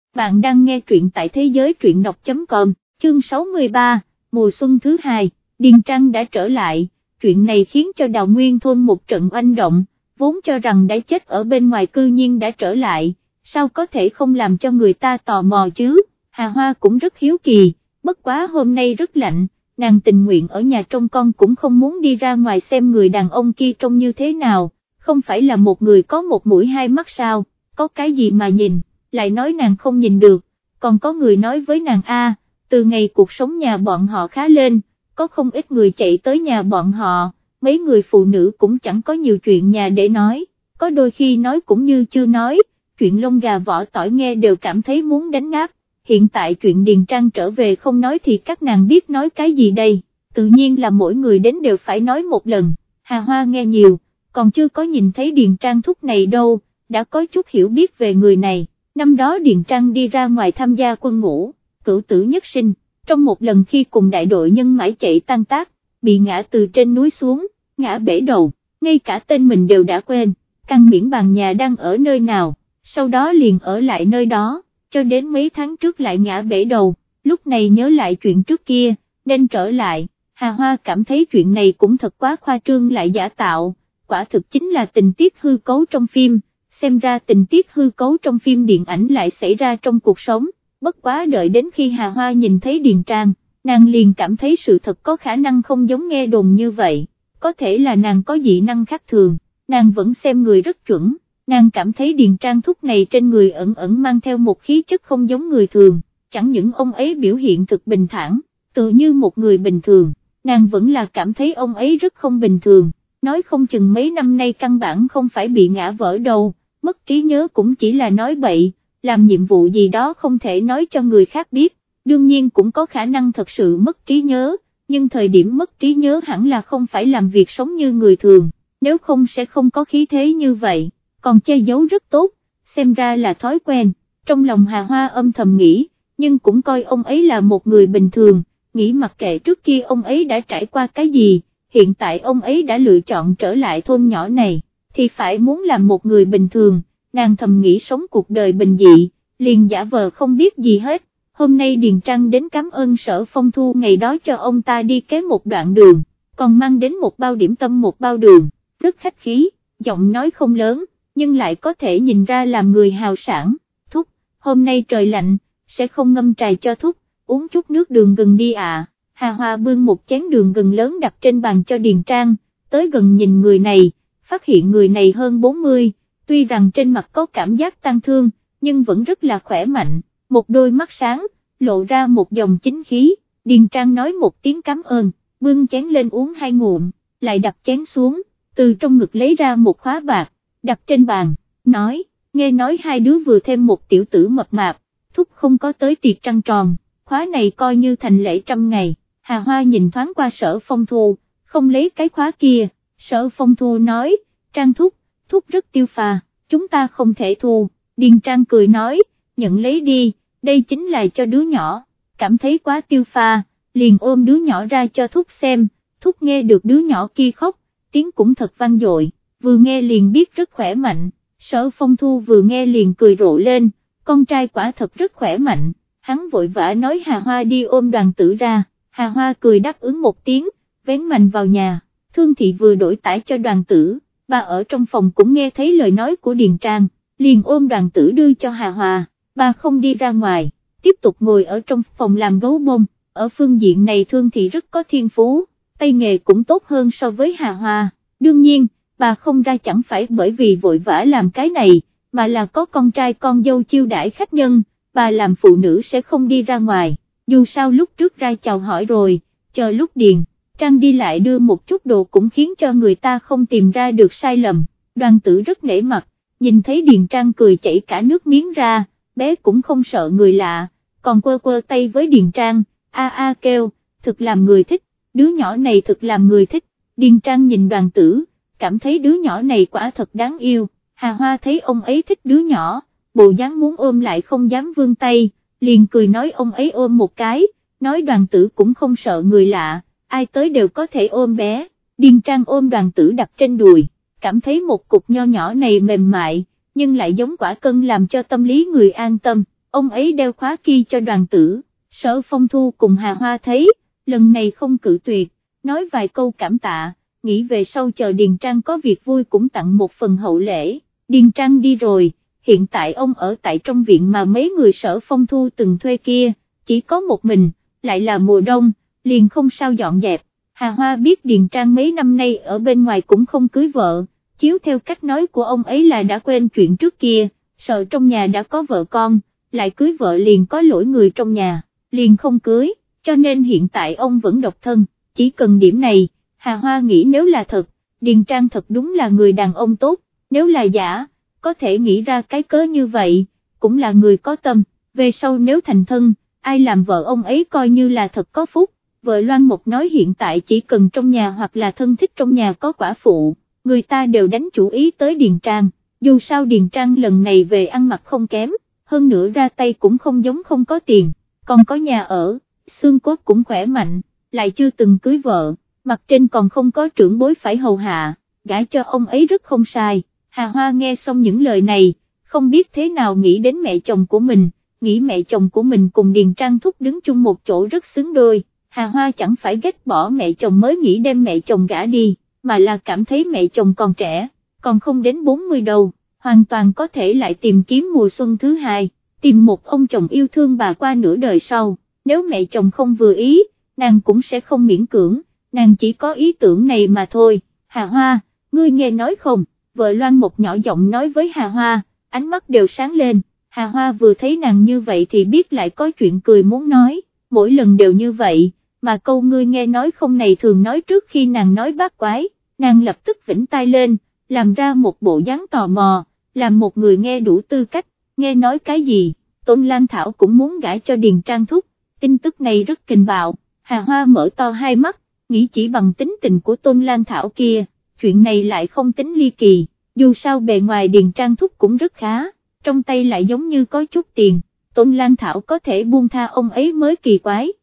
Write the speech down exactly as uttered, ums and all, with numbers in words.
bạn đang nghe truyện tại thế giới truyện đọc chấm com, chương sáu mươi ba, mùa xuân thứ hai, Điền Trang đã trở lại, chuyện này khiến cho Đào Nguyên thôn một trận oanh động, vốn cho rằng đã chết ở bên ngoài cư nhiên đã trở lại, sao có thể không làm cho người ta tò mò chứ, Hà Hoa cũng rất hiếu kỳ, bất quá hôm nay rất lạnh, nàng tình nguyện ở nhà trông con cũng không muốn đi ra ngoài xem người đàn ông kia trông như thế nào, không phải là một người có một mũi hai mắt sao, có cái gì mà nhìn, lại nói nàng không nhìn được, còn có người nói với nàng a, từ ngày cuộc sống nhà bọn họ khá lên, có không ít người chạy tới nhà bọn họ, mấy người phụ nữ cũng chẳng có nhiều chuyện nhà để nói, có đôi khi nói cũng như chưa nói, chuyện lông gà vỏ tỏi nghe đều cảm thấy muốn đánh ngáp. Hiện tại chuyện Điền Trang trở về không nói thì các nàng biết nói cái gì đây, tự nhiên là mỗi người đến đều phải nói một lần, Hà Hoa nghe nhiều, còn chưa có nhìn thấy Điền Trang thúc này đâu, đã có chút hiểu biết về người này, năm đó Điền Trang đi ra ngoài tham gia quân ngũ, cửu tử nhất sinh, trong một lần khi cùng đại đội nhân mãi chạy tan tác, bị ngã từ trên núi xuống, ngã bể đầu, ngay cả tên mình đều đã quên, căn miễn bàn nhà đang ở nơi nào, sau đó liền ở lại nơi đó. Cho đến mấy tháng trước lại ngã bể đầu, lúc này nhớ lại chuyện trước kia, nên trở lại, Hà Hoa cảm thấy chuyện này cũng thật quá khoa trương lại giả tạo, quả thực chính là tình tiết hư cấu trong phim, xem ra tình tiết hư cấu trong phim điện ảnh lại xảy ra trong cuộc sống, bất quá đợi đến khi Hà Hoa nhìn thấy Điền Trang, nàng liền cảm thấy sự thật có khả năng không giống nghe đồn như vậy, có thể là nàng có dị năng khác thường, nàng vẫn xem người rất chuẩn. Nàng cảm thấy Điền Trang thúc này trên người ẩn ẩn mang theo một khí chất không giống người thường, chẳng những ông ấy biểu hiện thực bình thản, tự như một người bình thường, nàng vẫn là cảm thấy ông ấy rất không bình thường, nói không chừng mấy năm nay căn bản không phải bị ngã vỡ đầu, mất trí nhớ cũng chỉ là nói bậy, làm nhiệm vụ gì đó không thể nói cho người khác biết, đương nhiên cũng có khả năng thật sự mất trí nhớ, nhưng thời điểm mất trí nhớ hẳn là không phải làm việc sống như người thường, nếu không sẽ không có khí thế như vậy. Còn che giấu rất tốt, xem ra là thói quen, trong lòng Hà Hoa âm thầm nghĩ, nhưng cũng coi ông ấy là một người bình thường, nghĩ mặc kệ trước kia ông ấy đã trải qua cái gì, hiện tại ông ấy đã lựa chọn trở lại thôn nhỏ này, thì phải muốn làm một người bình thường, nàng thầm nghĩ sống cuộc đời bình dị, liền giả vờ không biết gì hết, hôm nay Điền Trang đến cảm ơn Sở Phong Thu ngày đó cho ông ta đi kế một đoạn đường, còn mang đến một bao điểm tâm một bao đường, rất khách khí, giọng nói không lớn, nhưng lại có thể nhìn ra làm người hào sảng, thúc, hôm nay trời lạnh, sẽ không ngâm trà cho thúc, uống chút nước đường gừng đi à, Hà Hoa bưng một chén đường gừng lớn đặt trên bàn cho Điền Trang, tới gần nhìn người này, phát hiện người này hơn bốn mươi, tuy rằng trên mặt có cảm giác tang thương, nhưng vẫn rất là khỏe mạnh, một đôi mắt sáng, lộ ra một dòng chính khí, Điền Trang nói một tiếng cảm ơn, bưng chén lên uống hai ngụm, lại đặt chén xuống, từ trong ngực lấy ra một khóa bạc, đặt trên bàn, nói, nghe nói hai đứa vừa thêm một tiểu tử mập mạp, thúc không có tới tiệc trăng tròn, khóa này coi như thành lễ trăm ngày, Hà Hoa nhìn thoáng qua Sở Phong Thu, không lấy cái khóa kia, Sở Phong Thu nói, Trang thúc, thúc rất tiêu pha, chúng ta không thể thu, Điền Trang cười nói, nhận lấy đi, đây chính là cho đứa nhỏ, cảm thấy quá tiêu pha, liền ôm đứa nhỏ ra cho thúc xem, thúc nghe được đứa nhỏ kia khóc, tiếng cũng thật vang dội. Vừa nghe liền biết rất khỏe mạnh, Sở Phong Thu vừa nghe liền cười rộ lên, con trai quả thật rất khỏe mạnh, hắn vội vã nói Hà Hoa đi ôm Đoàn Tử ra, Hà Hoa cười đáp ứng một tiếng, vén mành vào nhà, Thương Thị vừa đổi tải cho Đoàn Tử, bà ở trong phòng cũng nghe thấy lời nói của Điền Trang, liền ôm Đoàn Tử đưa cho Hà Hoa, bà không đi ra ngoài, tiếp tục ngồi ở trong phòng làm gấu bông, ở phương diện này Thương Thị rất có thiên phú, tay nghề cũng tốt hơn so với Hà Hoa, đương nhiên, bà không ra chẳng phải bởi vì vội vã làm cái này, mà là có con trai con dâu chiêu đãi khách nhân, bà làm phụ nữ sẽ không đi ra ngoài, dù sao lúc trước ra chào hỏi rồi, chờ lúc Điền Trang đi lại đưa một chút đồ cũng khiến cho người ta không tìm ra được sai lầm, Đoàn Tử rất nể mặt, nhìn thấy Điền Trang cười chảy cả nước miếng ra, bé cũng không sợ người lạ, còn quơ quơ tay với Điền Trang, a a kêu, thực làm người thích, đứa nhỏ này thực làm người thích, Điền Trang nhìn Đoàn Tử, cảm thấy đứa nhỏ này quả thật đáng yêu, Hà Hoa thấy ông ấy thích đứa nhỏ, bộ dáng muốn ôm lại không dám vươn tay, liền cười nói ông ấy ôm một cái, nói Đoàn Tử cũng không sợ người lạ, ai tới đều có thể ôm bé, Điền Trang ôm Đoàn Tử đặt trên đùi, cảm thấy một cục nho nhỏ này mềm mại, nhưng lại giống quả cân làm cho tâm lý người an tâm, ông ấy đeo khóa kia cho Đoàn Tử. Sở Phong Thu cùng Hà Hoa thấy, lần này không cự tuyệt, nói vài câu cảm tạ, nghĩ về sau chờ Điền Trang có việc vui cũng tặng một phần hậu lễ. Điền Trang đi rồi, hiện tại ông ở tại trong viện mà mấy người Sở Phong Thu từng thuê kia, chỉ có một mình, lại là mùa đông, liền không sao dọn dẹp. Hà Hoa biết Điền Trang mấy năm nay ở bên ngoài cũng không cưới vợ, chiếu theo cách nói của ông ấy là đã quên chuyện trước kia, sợ trong nhà đã có vợ con, lại cưới vợ liền có lỗi người trong nhà, liền không cưới, cho nên hiện tại ông vẫn độc thân, chỉ cần điểm này, Hà Hoa nghĩ nếu là thật, Điền Trang thật đúng là người đàn ông tốt, nếu là giả, có thể nghĩ ra cái cớ như vậy, cũng là người có tâm, về sau nếu thành thân, ai làm vợ ông ấy coi như là thật có phúc. Vợ Loan Mộc nói hiện tại chỉ cần trong nhà hoặc là thân thích trong nhà có quả phụ, người ta đều đánh chủ ý tới Điền Trang, dù sao Điền Trang lần này về ăn mặc không kém, hơn nữa ra tay cũng không giống không có tiền, còn có nhà ở, xương cốt cũng khỏe mạnh, lại chưa từng cưới vợ, mặt trên còn không có trưởng bối phải hầu hạ, gả cho ông ấy rất không sai. Hà Hoa nghe xong những lời này, không biết thế nào nghĩ đến mẹ chồng của mình, nghĩ mẹ chồng của mình cùng Điền Trang Thúc đứng chung một chỗ rất xứng đôi. Hà Hoa chẳng phải ghét bỏ mẹ chồng mới nghĩ đem mẹ chồng gả đi, mà là cảm thấy mẹ chồng còn trẻ, còn không đến bốn mươi đâu, hoàn toàn có thể lại tìm kiếm mùa xuân thứ hai, tìm một ông chồng yêu thương bà qua nửa đời sau, nếu mẹ chồng không vừa ý, nàng cũng sẽ không miễn cưỡng, nàng chỉ có ý tưởng này mà thôi. Hà Hoa, ngươi nghe nói không, vợ Loan Một nhỏ giọng nói với Hà Hoa, ánh mắt đều sáng lên, Hà Hoa vừa thấy nàng như vậy thì biết lại có chuyện cười muốn nói, mỗi lần đều như vậy. Mà câu ngươi nghe nói không này thường nói trước khi nàng nói bát quái, nàng lập tức vĩnh tai lên, làm ra một bộ dáng tò mò, làm một người nghe đủ tư cách, nghe nói cái gì, Tôn Lan Thảo cũng muốn gả cho Điền Trang Thúc, tin tức này rất kinh bạo. Hà Hoa mở to hai mắt, nghĩ chỉ bằng tính tình của Tôn Lan Thảo kia, chuyện này lại không tính ly kỳ, dù sao bề ngoài Điền Trang Thúc cũng rất khá, trong tay lại giống như có chút tiền, Tôn Lan Thảo có thể buông tha ông ấy mới kỳ quái.